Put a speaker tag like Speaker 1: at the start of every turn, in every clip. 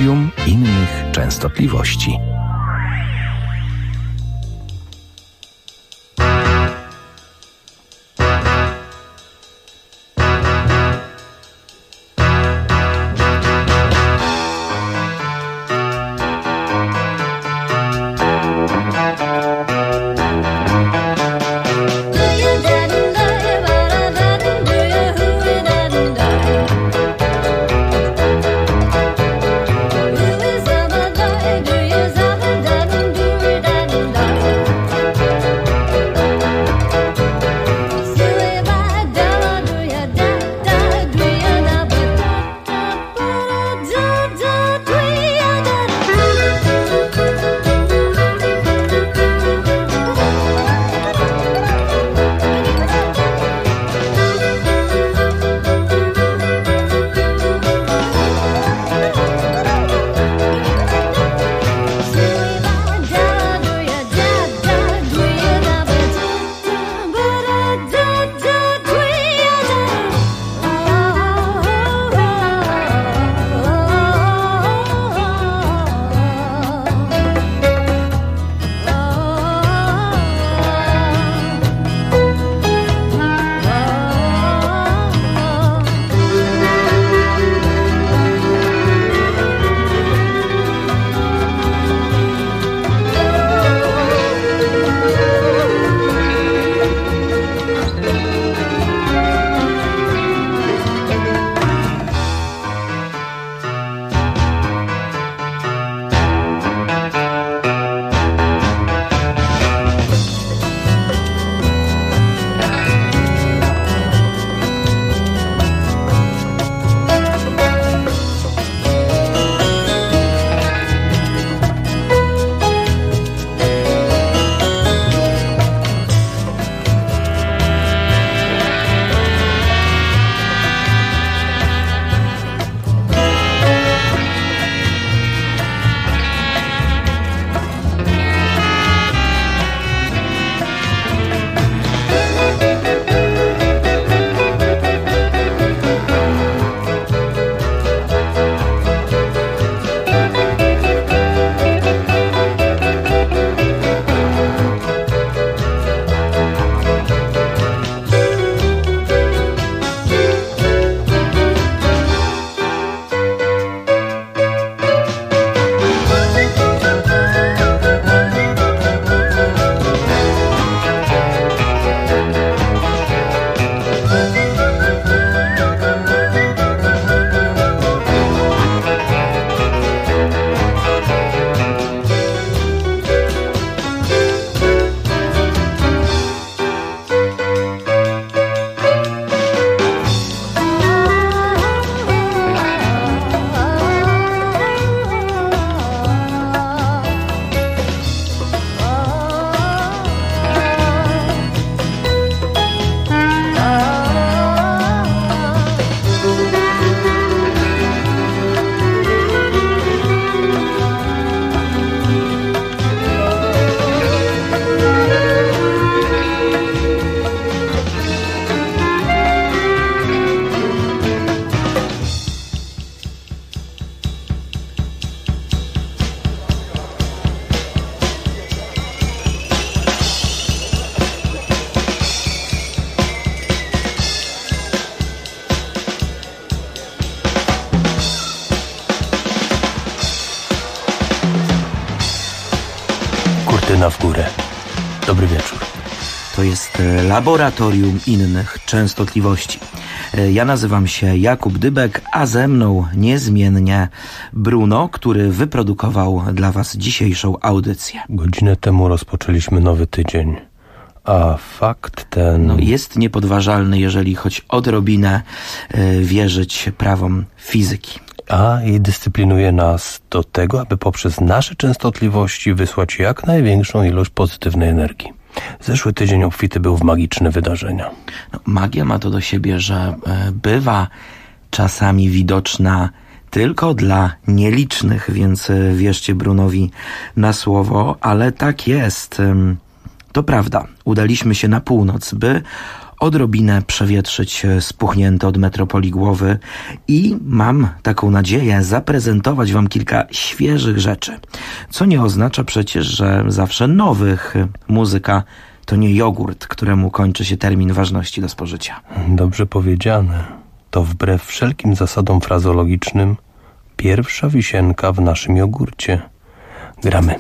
Speaker 1: Laboratorium innych częstotliwości.
Speaker 2: Kurtyna w górę. Dobry wieczór.
Speaker 3: To jest Laboratorium innych częstotliwości. Ja nazywam się Jakub Dybek, a ze mną niezmiennie Bruno, który wyprodukował dla Was dzisiejszą audycję.
Speaker 2: Godzinę temu rozpoczęliśmy nowy tydzień, a fakt ten...
Speaker 3: jest niepodważalny, jeżeli choć odrobinę wierzyć prawom fizyki.
Speaker 2: I dyscyplinuje nas do tego, aby poprzez nasze częstotliwości wysłać jak największą ilość pozytywnej energii. Zeszły tydzień obfity był w magiczne wydarzenia.
Speaker 3: Magia ma to do siebie, że bywa czasami widoczna tylko dla nielicznych, więc wierzcie Brunowi na słowo, ale tak jest. To prawda, udaliśmy się na północ, by odrobinę przewietrzyć spuchnięte od metropolii głowy i mam taką nadzieję zaprezentować wam kilka świeżych rzeczy. Co nie oznacza przecież, że zawsze nowych. Muzyka to nie jogurt, któremu kończy się termin ważności do spożycia.
Speaker 2: Dobrze powiedziane. To wbrew wszelkim zasadom frazologicznym pierwsza wisienka w naszym jogurcie. Gramy.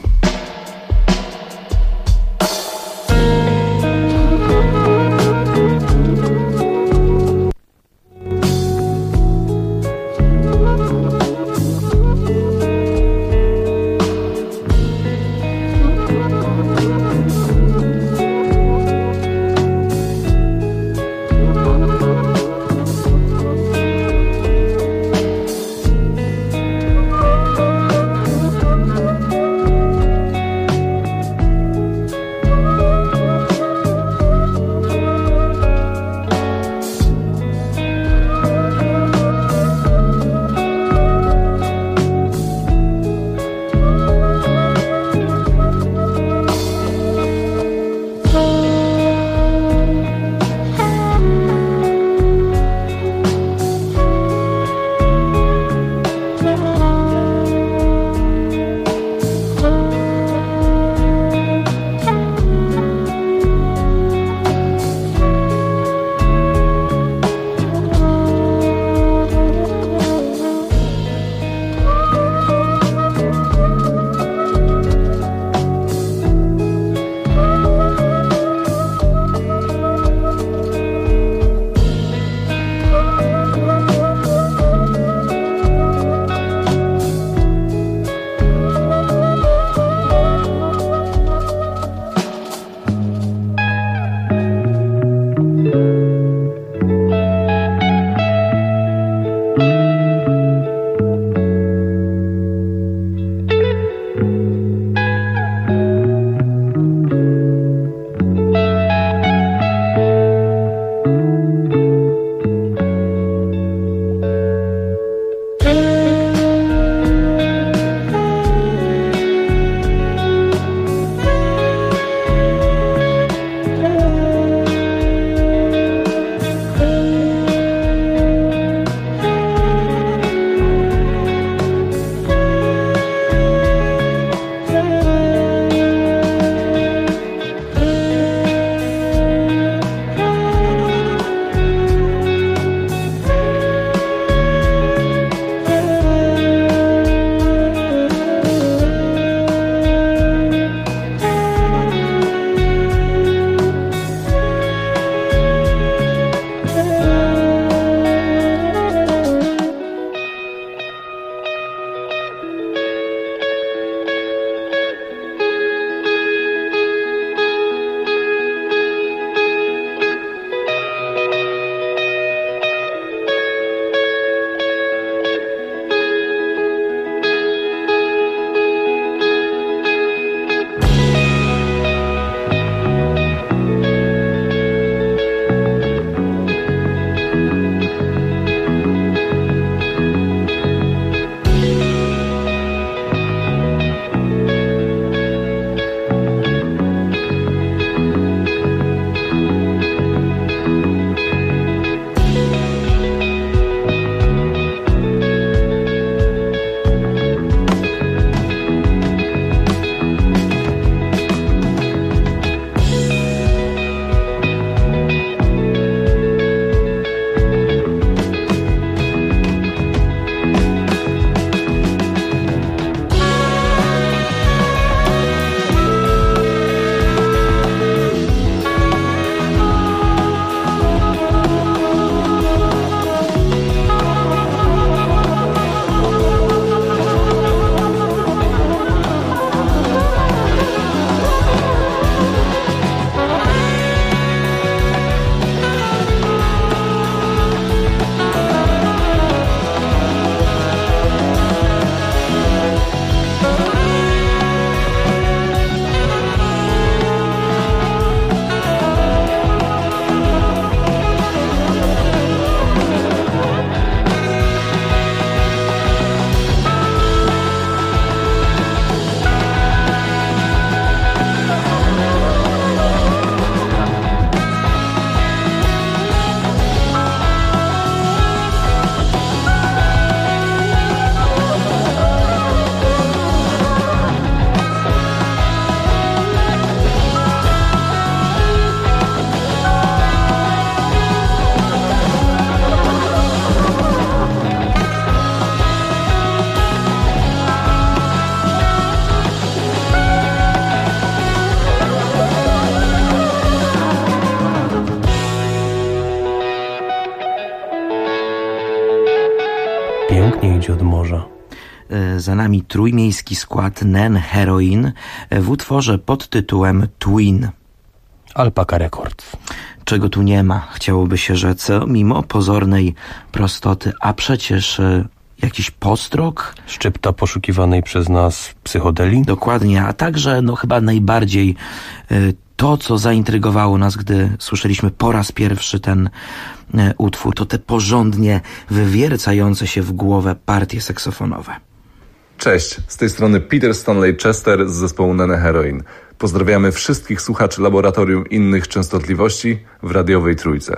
Speaker 3: za nami trójmiejski skład Nen Heroin w utworze pod tytułem Twin.
Speaker 2: Alpaka Records.
Speaker 3: Czego tu nie ma, chciałoby się rzec, mimo pozornej prostoty, a przecież jakiś postrok.
Speaker 2: Szczypta poszukiwanej przez nas psychodeli.
Speaker 3: Dokładnie, a także chyba najbardziej to, co zaintrygowało nas, gdy słyszeliśmy po raz pierwszy ten utwór, to te porządnie wywiercające się w głowę partie saksofonowe.
Speaker 4: Cześć, z tej strony Peter Stanley Chester z zespołu Nen Heroin. Pozdrawiamy wszystkich słuchaczy Laboratorium Innych Częstotliwości w radiowej Trójce.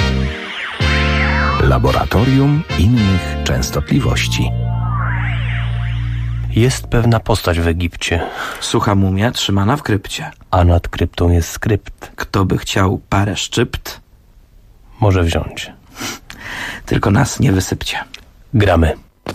Speaker 1: Laboratorium Innych Częstotliwości.
Speaker 2: Jest pewna postać w Egipcie,
Speaker 3: Sucha mumia trzymana w krypcie.
Speaker 2: a nad kryptą jest skrypt.
Speaker 3: Kto by chciał parę szczypt,
Speaker 2: Może wziąć.
Speaker 3: tylko nas nie wysypcie.
Speaker 2: Gramy.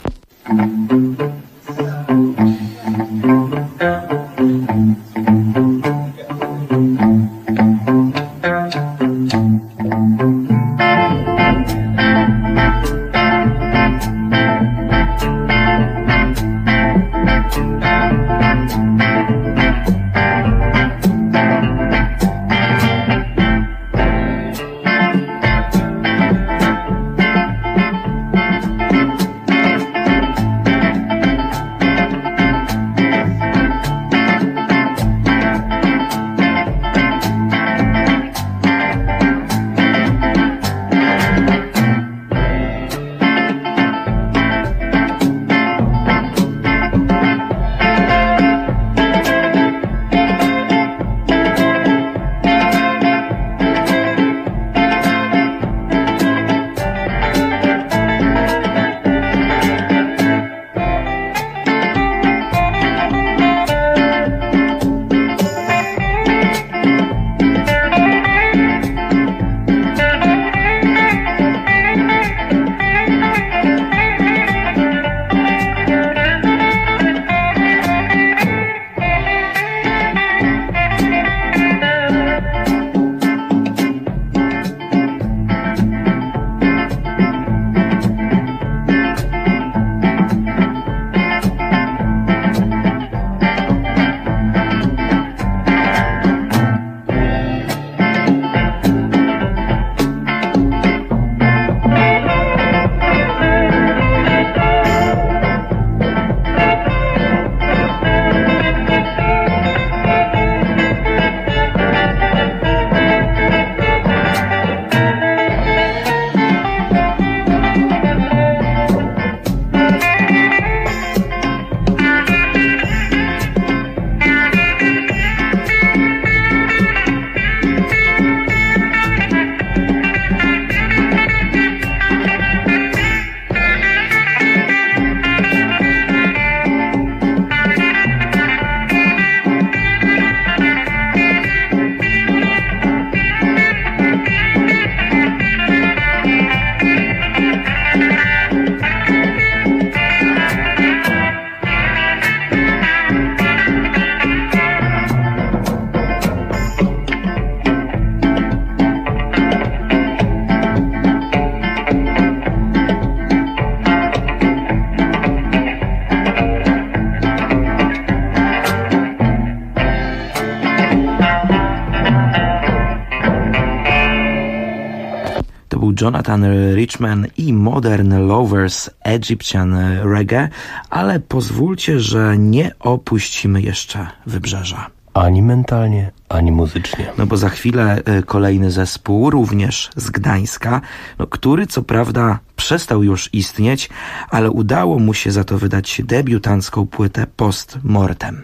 Speaker 3: Jonathan Richman i Modern Lovers Egyptian Reggae, ale pozwólcie, że nie opuścimy jeszcze Wybrzeża.
Speaker 2: Ani mentalnie, ani muzycznie.
Speaker 3: Bo za chwilę kolejny zespół, również z Gdańska, który co prawda przestał już istnieć, ale udało mu się za to wydać debiutancką płytę Post Mortem.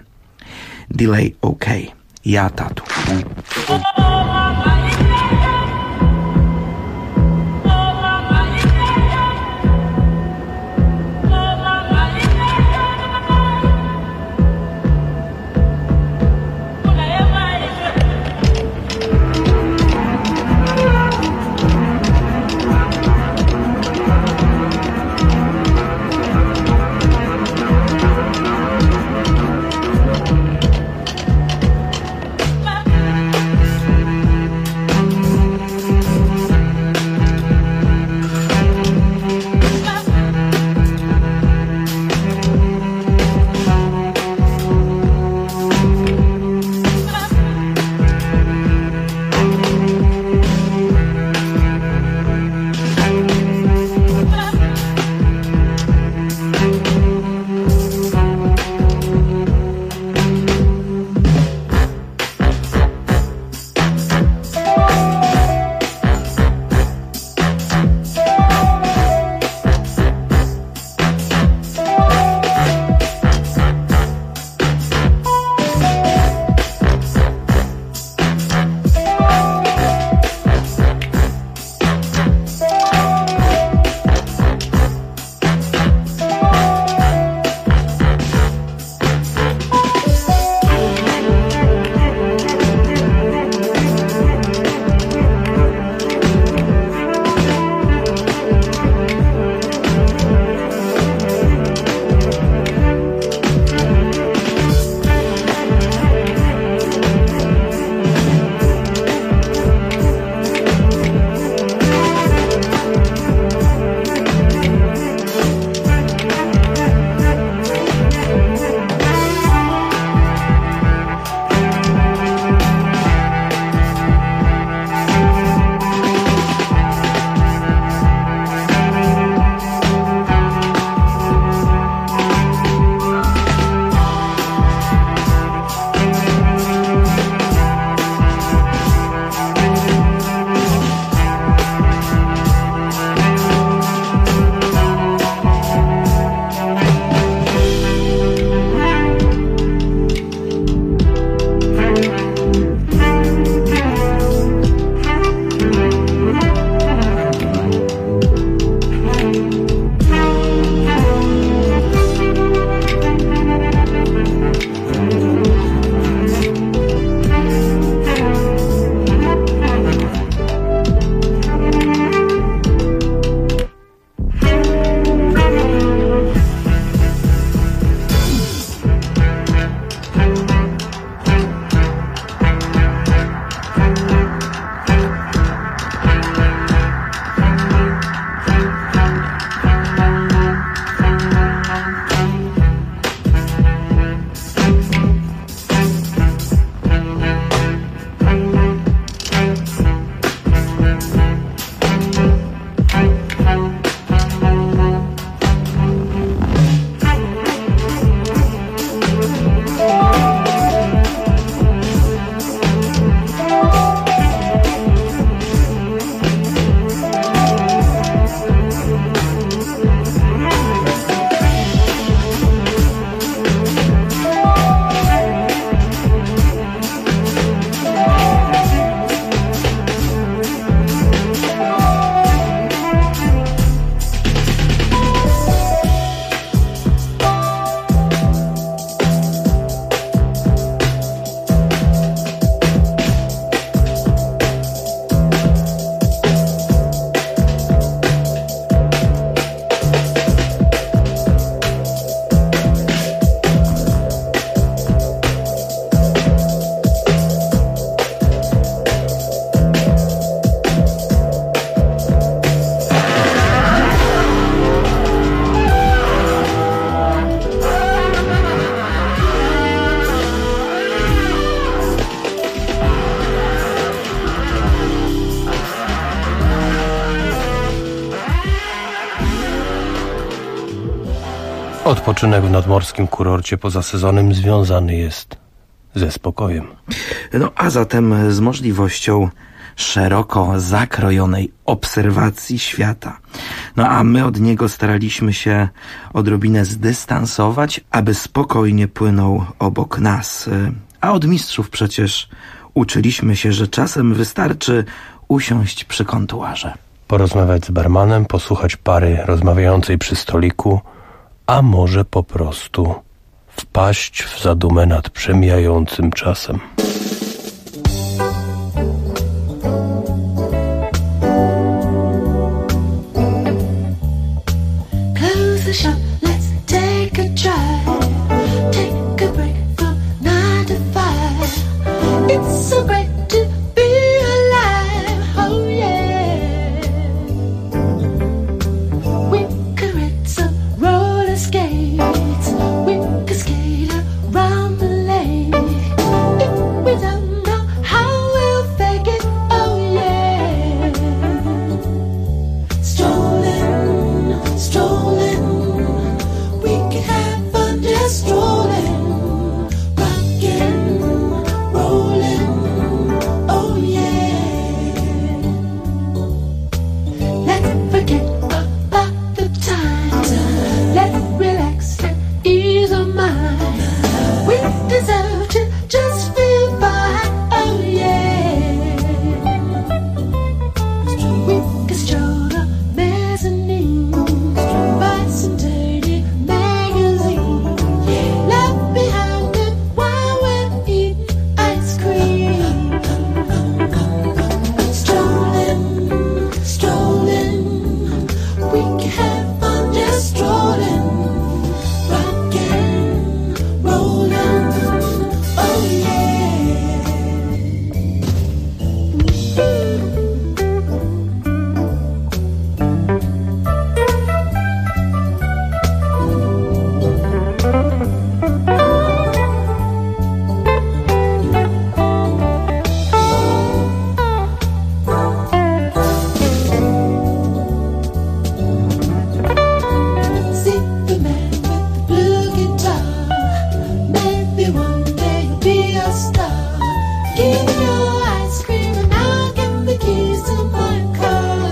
Speaker 3: Delay OK. Ja tatu.
Speaker 2: Odpoczynek w nadmorskim kurorcie poza sezonem związany jest ze spokojem.
Speaker 3: No a zatem z możliwością szeroko zakrojonej obserwacji świata. No a my od niego staraliśmy się odrobinę zdystansować, aby spokojnie płynął obok nas. A od mistrzów przecież uczyliśmy się, że czasem wystarczy usiąść przy kontuarze.
Speaker 2: Porozmawiać z barmanem, posłuchać pary rozmawiającej przy stoliku, a może po prostu wpaść w zadumę nad przemijającym czasem.
Speaker 5: Close the shop, let's take a drive. Take a break from 9 to 5. It's so great to be alive, oh yeah. We could ride some roller skates. We could skate around the lake. If we don't know how we'll fake it, oh yeah. Strolling, strolling, we can have fun just strolling, rocking, rolling, oh yeah. Let's forget about the time. Let's relax and ease our mind. We deserve to just feel fine, oh yeah. We can stroll the mezzanine, buy some dirty magazine, left behind it while we're eating ice cream. Strolling, strolling, we can have fun just strolling, rocking, rolling, oh yeah. See the man with the blue guitar. Maybe one day you'll be a star. Give me your ice cream and I'll give the keys to my car.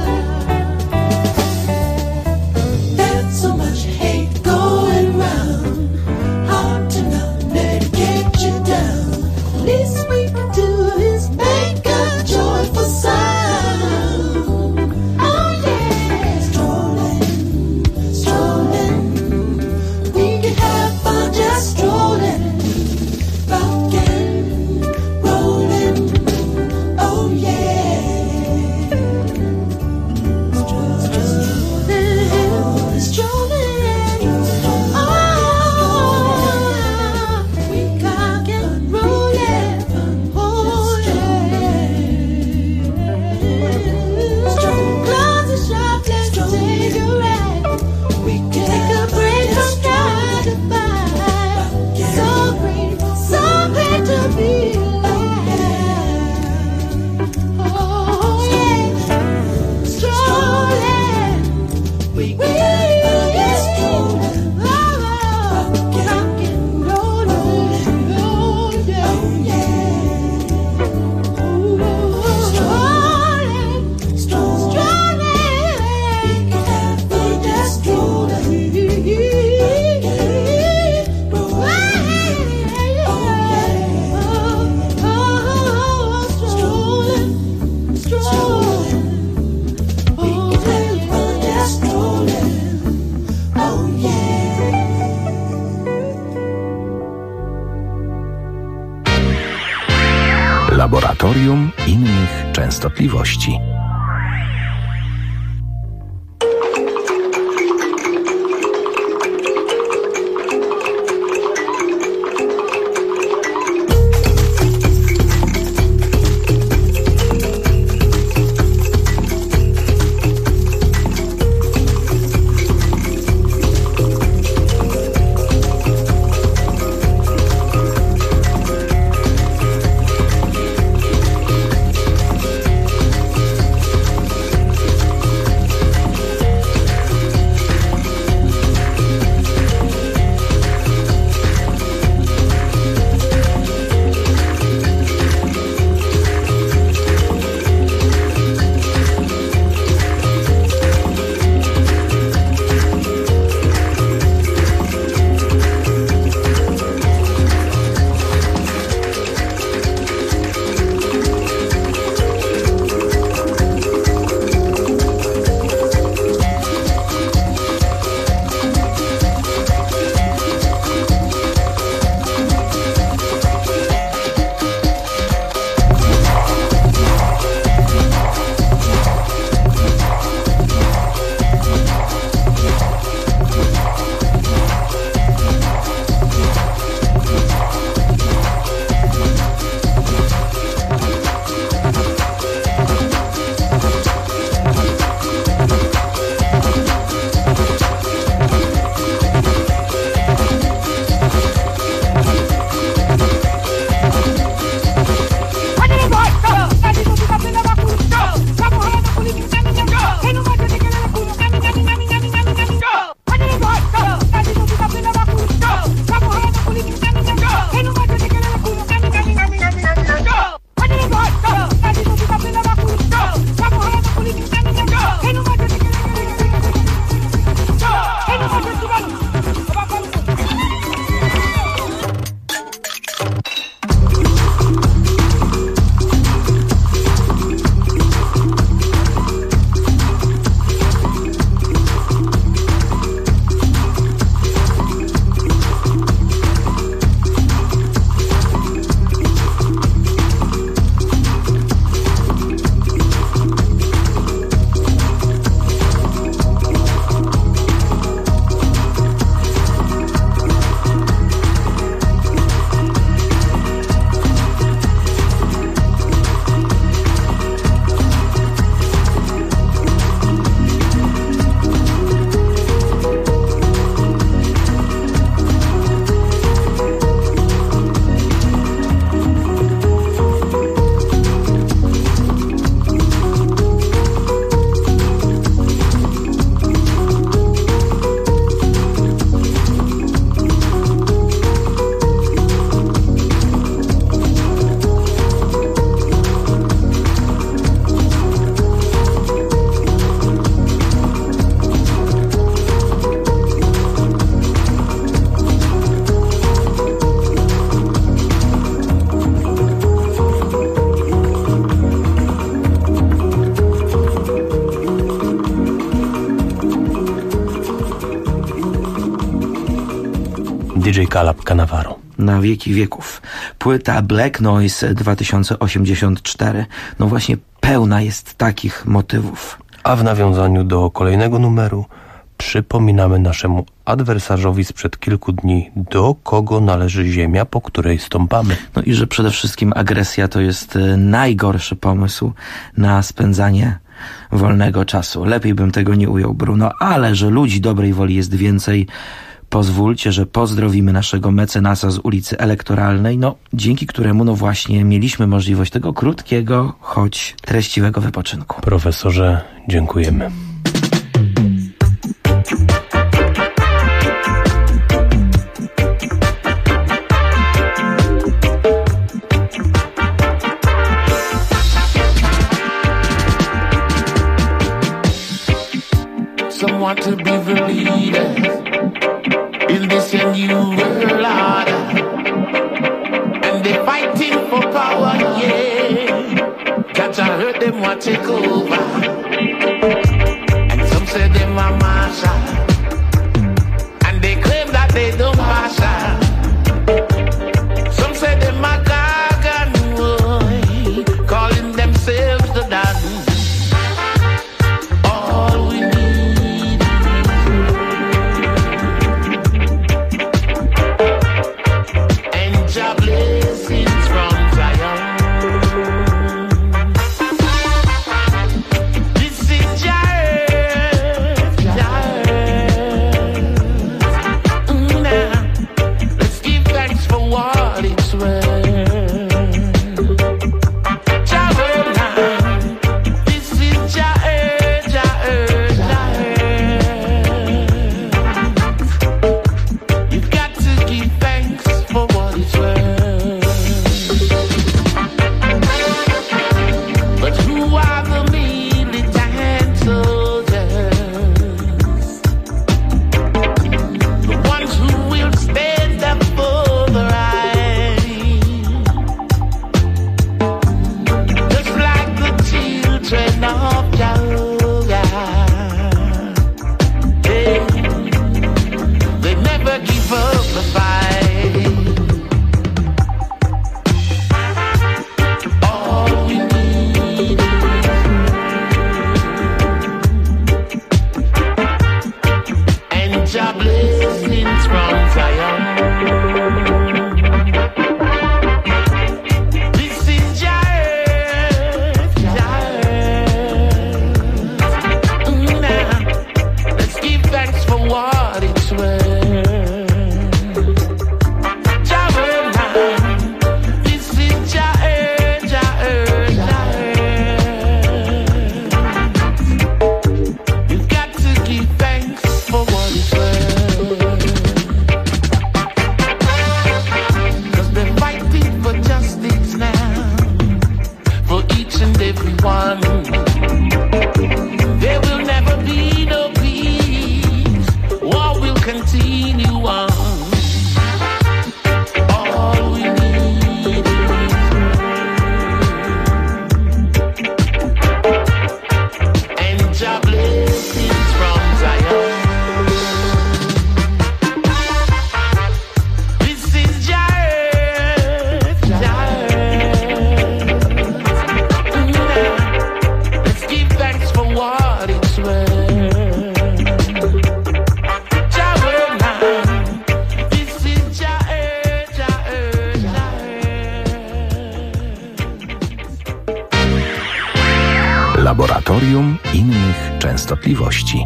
Speaker 5: There's so much hate going round, hard to know where to get you down. Least we can do is make a joyful sound. Oh yeah, strolling, strolling, we can have fun just strolling, rocking, rolling, oh yeah. Strolling, strolling, oh, we rockin', rollin', oh yeah. Close the shop, let's take a ride. We can take a break from 9 to 5. So great to be alive. Oh yeah, strolling, we can strolling, rockin', rollin', oh yeah. Strolling, strolling, we can have fun just strolling, strolling, strolling, we can have fun just strolling, oh yeah.
Speaker 1: Laboratorium innych częstotliwości.
Speaker 2: DJ Calab Cannavaro.
Speaker 3: Na wieki wieków. Płyta Black Noise 2084. No właśnie pełna jest takich motywów.
Speaker 2: A w nawiązaniu do kolejnego numeru przypominamy naszemu adwersarzowi sprzed kilku dni, do kogo należy ziemia, po której stąpamy.
Speaker 3: No i że przede wszystkim agresja to jest najgorszy pomysł na spędzanie wolnego czasu. Lepiej bym tego nie ujął, Bruno, ale że ludzi dobrej woli jest więcej, pozwólcie, że pozdrowimy naszego mecenasa z ulicy Elektoralnej, no dzięki któremu no właśnie mieliśmy możliwość tego krótkiego, choć treściwego wypoczynku.
Speaker 2: Profesorze, dziękujemy.
Speaker 6: Some want to be the leader in this new world order, and they fighting for power, yeah. Cause I heard them want to take over, and some say them are marshal, and they claim that they don't marshal. Some say them are gargan, boy, calling themselves the Don.
Speaker 1: Laboratorium innych częstotliwości.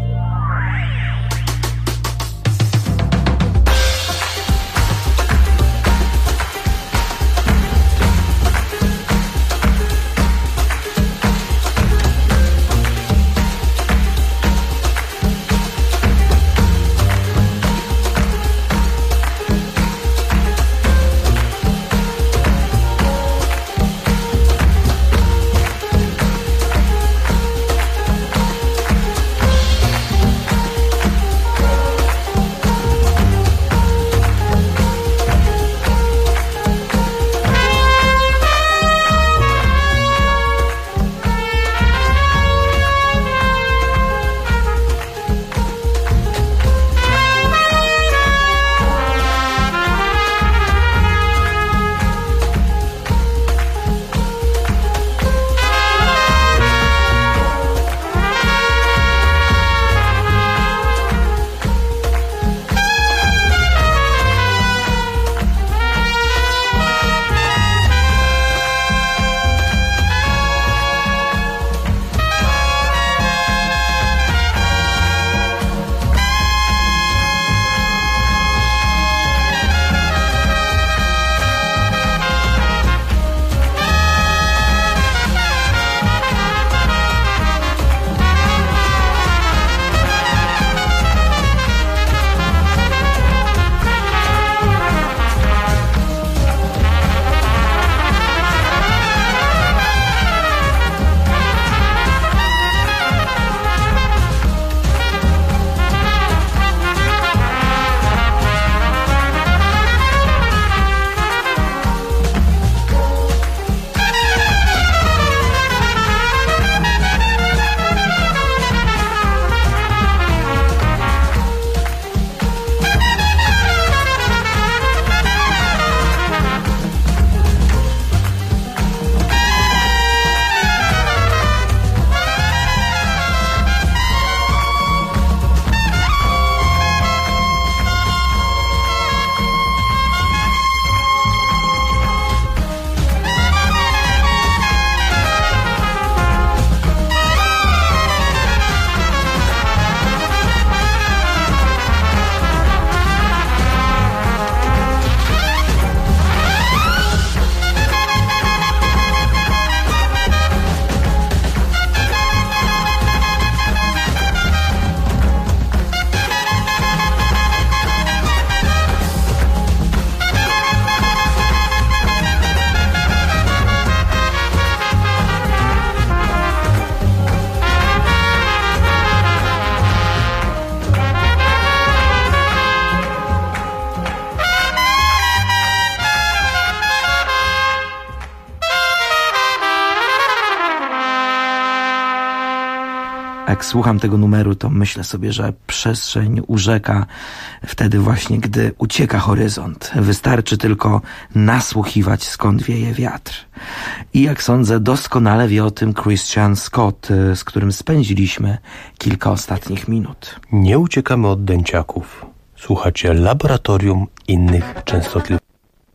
Speaker 3: Jak słucham tego numeru, to myślę sobie, że przestrzeń urzeka wtedy właśnie, gdy ucieka horyzont. Wystarczy tylko nasłuchiwać, skąd wieje wiatr. I jak sądzę, doskonale wie o tym Christian Scott, z którym spędziliśmy kilka ostatnich minut.
Speaker 2: Nie uciekamy od dęciaków. Słuchacie Laboratorium Innych Częstotliwości.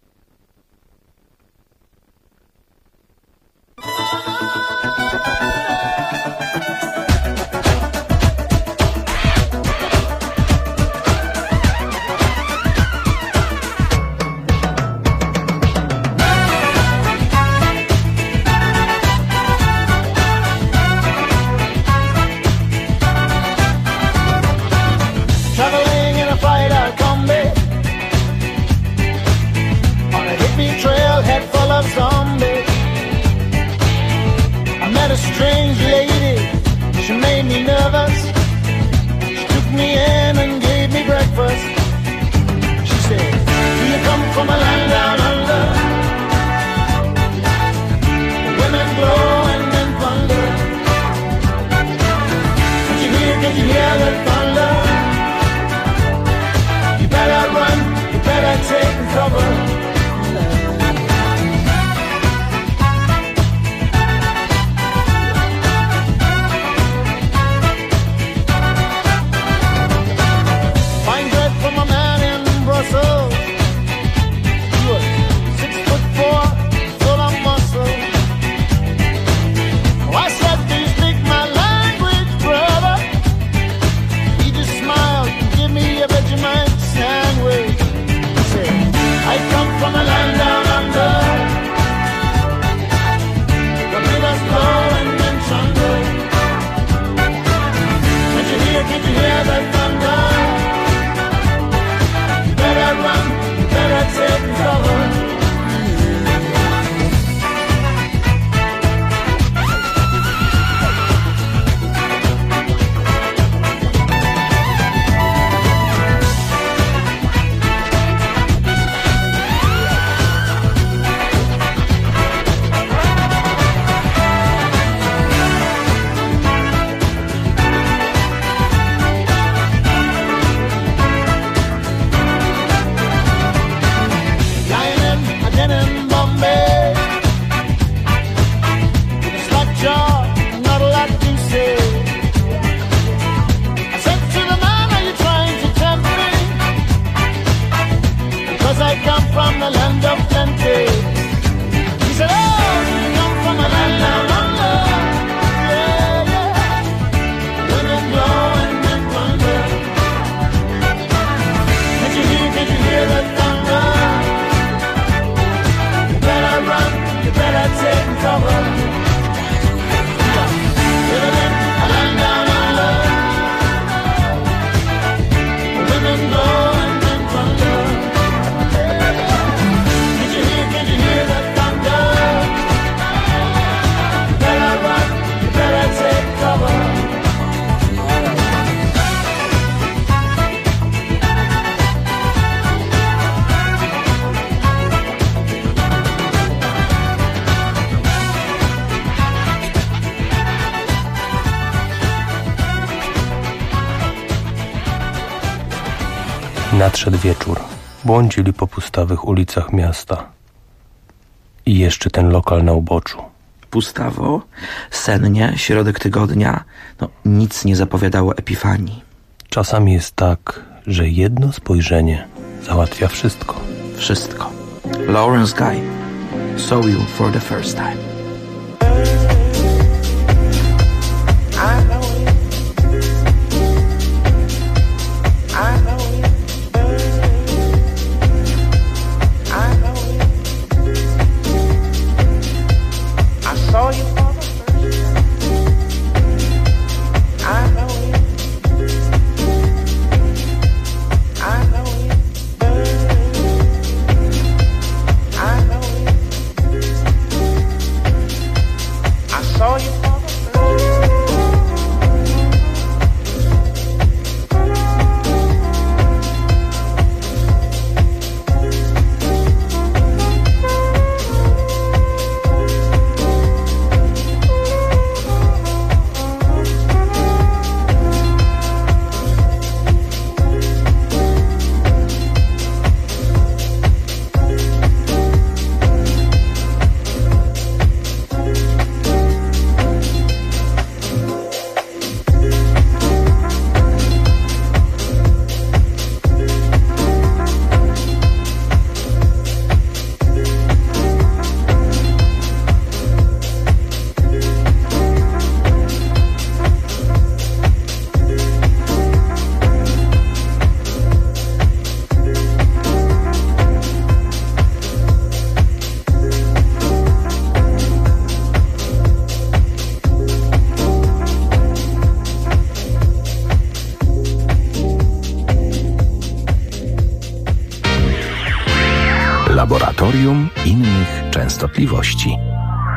Speaker 7: Traveling in a fighter combi on a hippie trailhead full of zombies. I met a strange lady, she made me nervous. She took me in and gave me breakfast. She said, do you come from a land down under? The women glowing in thunder. Can you hear the thunder? You better run, you better take cover. Fine bread from a man in Brussels. He was 6'4", full of muscle. Oh, I said, do you speak my language, brother? He just smiled and gave me a Vegemite sandwich. He said, I come from a land down under. The rivers blowing in thunder. Can't you hear the thunder? You better run, you better take cover. Lying in a den in Bombay, with a slack jaw, not a lot to say. I said to the man, are you trying to tempt me? Because I come from the land of plenty. He said, oh, do you come from a land down under? Yeah, yeah. Women blowing in thunder. Can't you hear the thunder? You better run, you better take cover. Living in a land down under. Women blowing in thunder. Can't you hear the thunder? You better run, you better take cover.
Speaker 2: Nadszedł wieczór. Błądzili po pustawych ulicach miasta. I jeszcze ten lokal na uboczu.
Speaker 3: Pustawo, sennie, środek tygodnia, nic nie zapowiadało epifanii.
Speaker 2: Czasami jest tak, że jedno spojrzenie załatwia wszystko.
Speaker 3: Wszystko. Lawrence Guy. Saw you for the first time.
Speaker 7: I know it. I know it. I know it. I saw you for the first time. I know it. I know it. I know it.
Speaker 1: częstotliwości.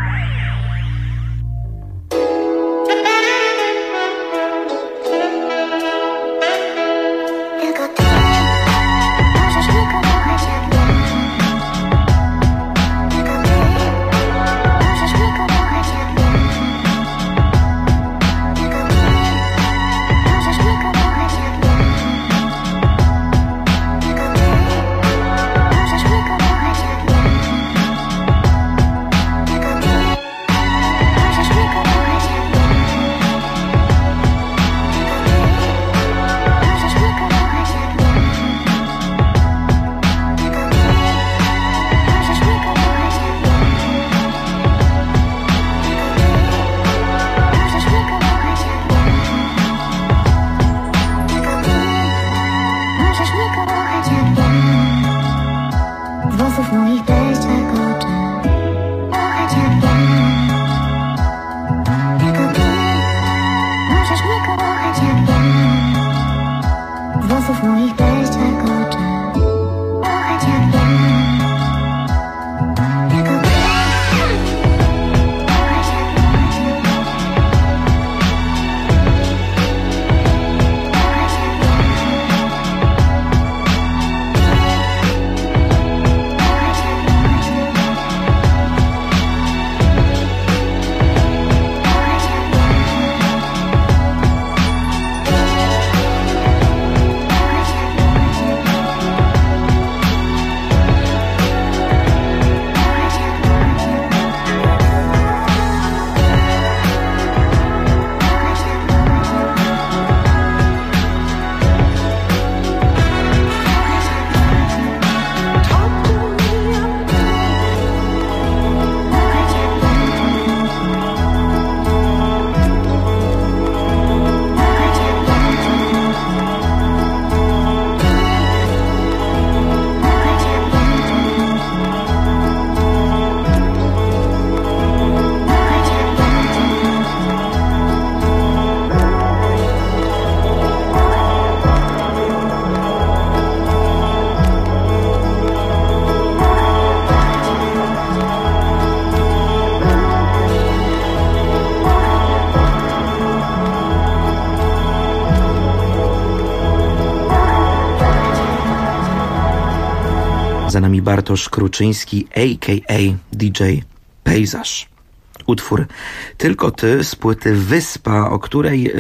Speaker 3: Za nami Bartosz Kruczyński, a.k.a. DJ Pejzaż. Utwór Tylko Ty z płyty Wyspa, o której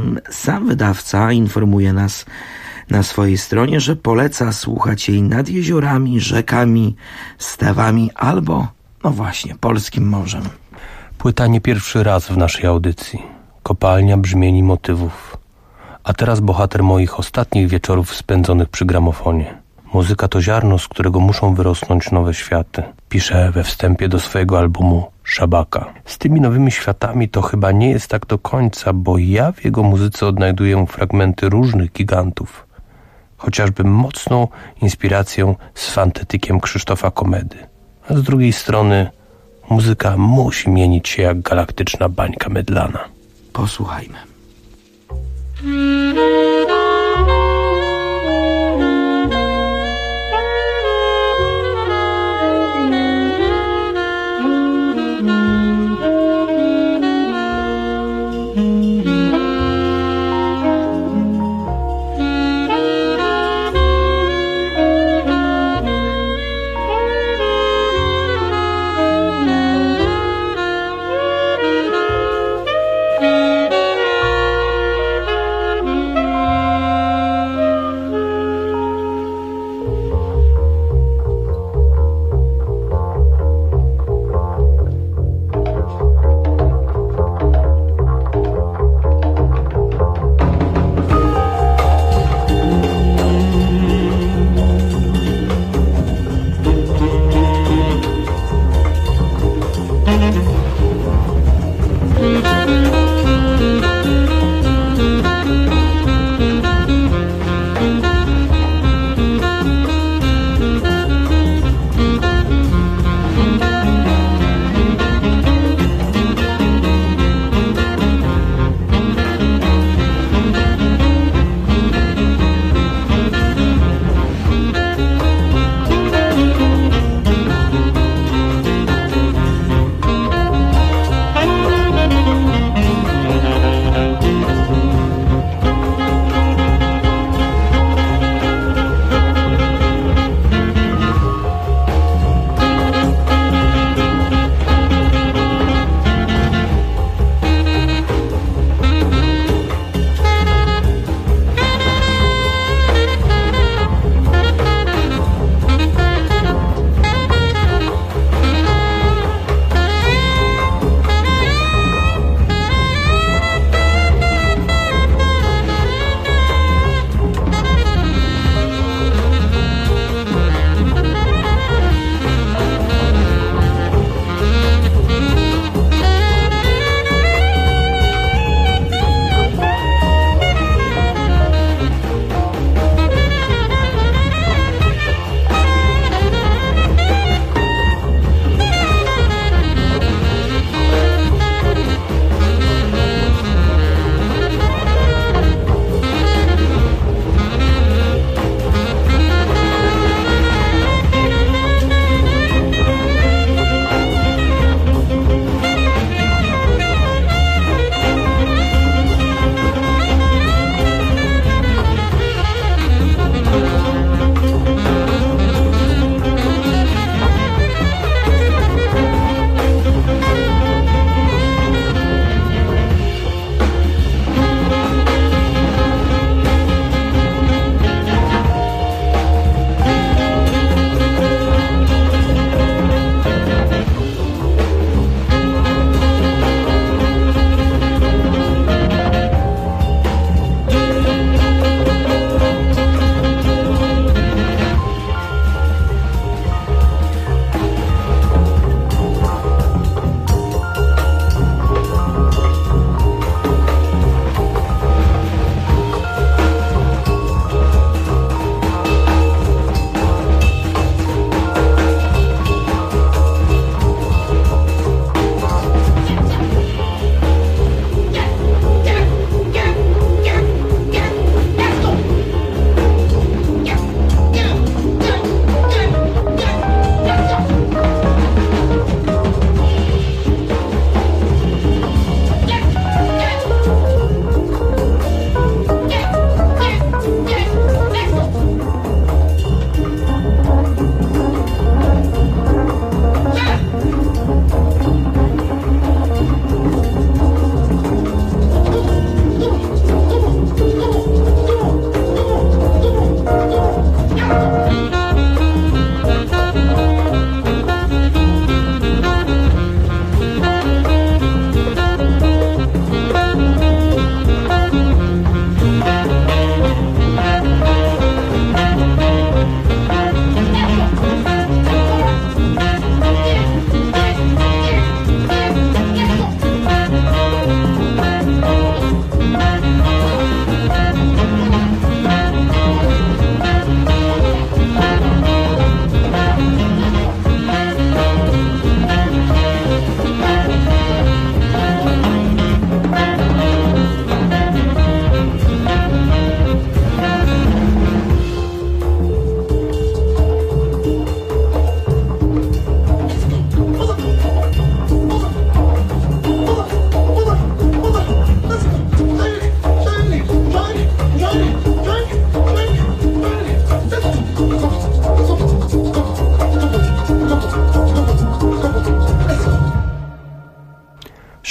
Speaker 3: sam wydawca informuje nas na swojej stronie, że poleca słuchać jej nad jeziorami, rzekami, stawami albo, no właśnie, polskim morzem.
Speaker 2: Płyta nie pierwszy raz w naszej audycji. Kopalnia brzmieni motywów. A teraz bohater moich ostatnich wieczorów spędzonych przy gramofonie. Muzyka to ziarno, z którego muszą wyrosnąć nowe światy. Pisze we wstępie do swojego albumu Szabaka. Z tymi nowymi światami to chyba nie jest tak do końca, bo ja w jego muzyce odnajduję fragmenty różnych gigantów. Chociażby mocną inspirację z fantetykiem Krzysztofa Komedy. A z drugiej strony muzyka musi mienić się jak galaktyczna bańka mydlana.
Speaker 3: Posłuchajmy.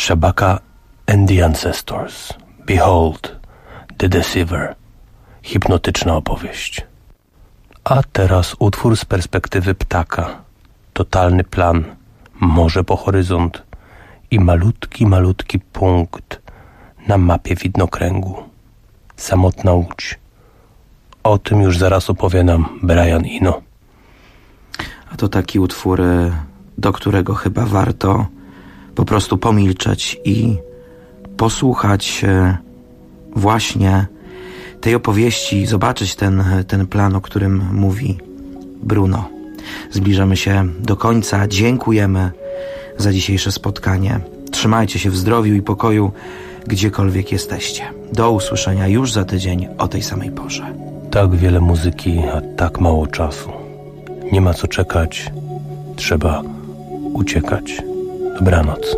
Speaker 2: Shabaka and the Ancestors. Behold, the Deceiver. Hipnotyczna opowieść. A teraz utwór z perspektywy ptaka. Totalny plan, morze po horyzont i malutki punkt na mapie widnokręgu. Samotna łódź. O tym już zaraz opowie nam Brian Eno.
Speaker 3: A to taki utwór, do którego chyba warto po prostu pomilczeć i posłuchać właśnie tej opowieści, zobaczyć ten plan, o którym mówi Bruno. Zbliżamy się do końca. Dziękujemy za dzisiejsze spotkanie. Trzymajcie się w zdrowiu i pokoju, gdziekolwiek jesteście. Do usłyszenia już za tydzień o tej samej porze.
Speaker 2: Tak wiele muzyki, a tak mało czasu. Nie ma co czekać. Trzeba uciekać. Dobranoc.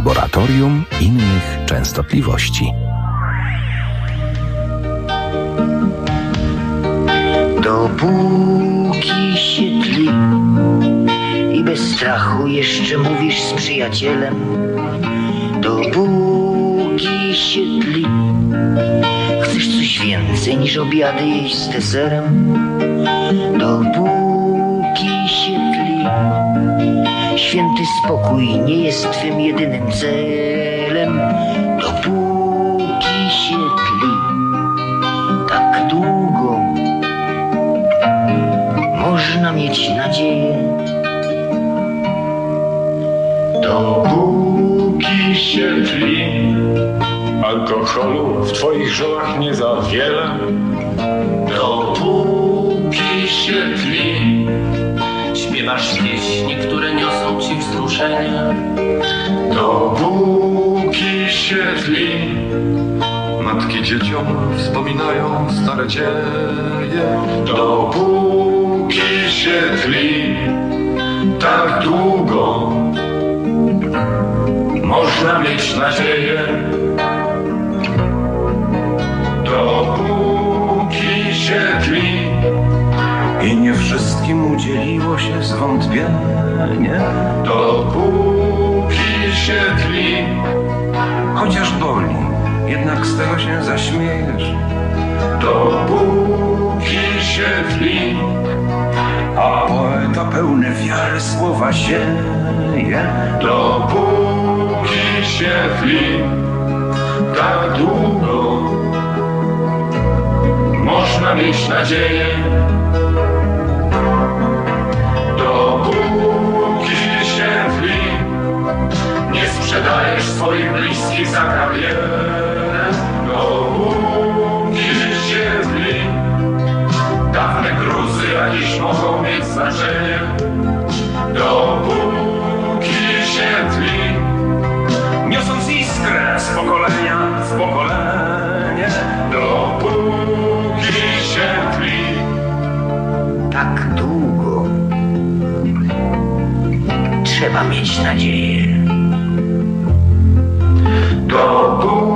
Speaker 1: Laboratorium innych częstotliwości.
Speaker 8: Dopóki się tli i bez strachu jeszcze mówisz z przyjacielem, dopóki się tli, chcesz coś więcej niż obiady jeść z deserem, dopóki się tli, święty spokój nie jest twym jedynym celem, dopóki się tli, tak długo można mieć nadzieję.
Speaker 9: Dopóki się tli, alkoholu w twoich żyłach nie za wiele. Dopóki się tli,
Speaker 2: Śpiewasz pieśni, które niosą ci wzruszenie.
Speaker 9: dopóki się tli, matki dzieciom wspominają stare dzieje. Dopóki się tli, tak długo można mieć nadzieję. Dopóki się tli
Speaker 2: I nie wszystkim udzieliło się zwątpienie.
Speaker 9: dopóki się tli,
Speaker 2: Chociaż boli, jednak z tego się zaśmiejesz.
Speaker 9: dopóki się tli,
Speaker 2: A poeta pełny wiary słowa sieje.
Speaker 9: dopóki się tli, tak długo można mieć nadzieję. Dopóki się tli, nie sprzedajesz swoich bliskich za karierę. Dopóki się tli, dawne gruzy jakieś mogą mieć znaczenie. Dopóki się tli,
Speaker 2: Niosąc iskrę z pokolenia w pokolenie.
Speaker 9: dopóki się tli,
Speaker 8: Tak długo trzeba mieć nadzieję.
Speaker 9: dopóki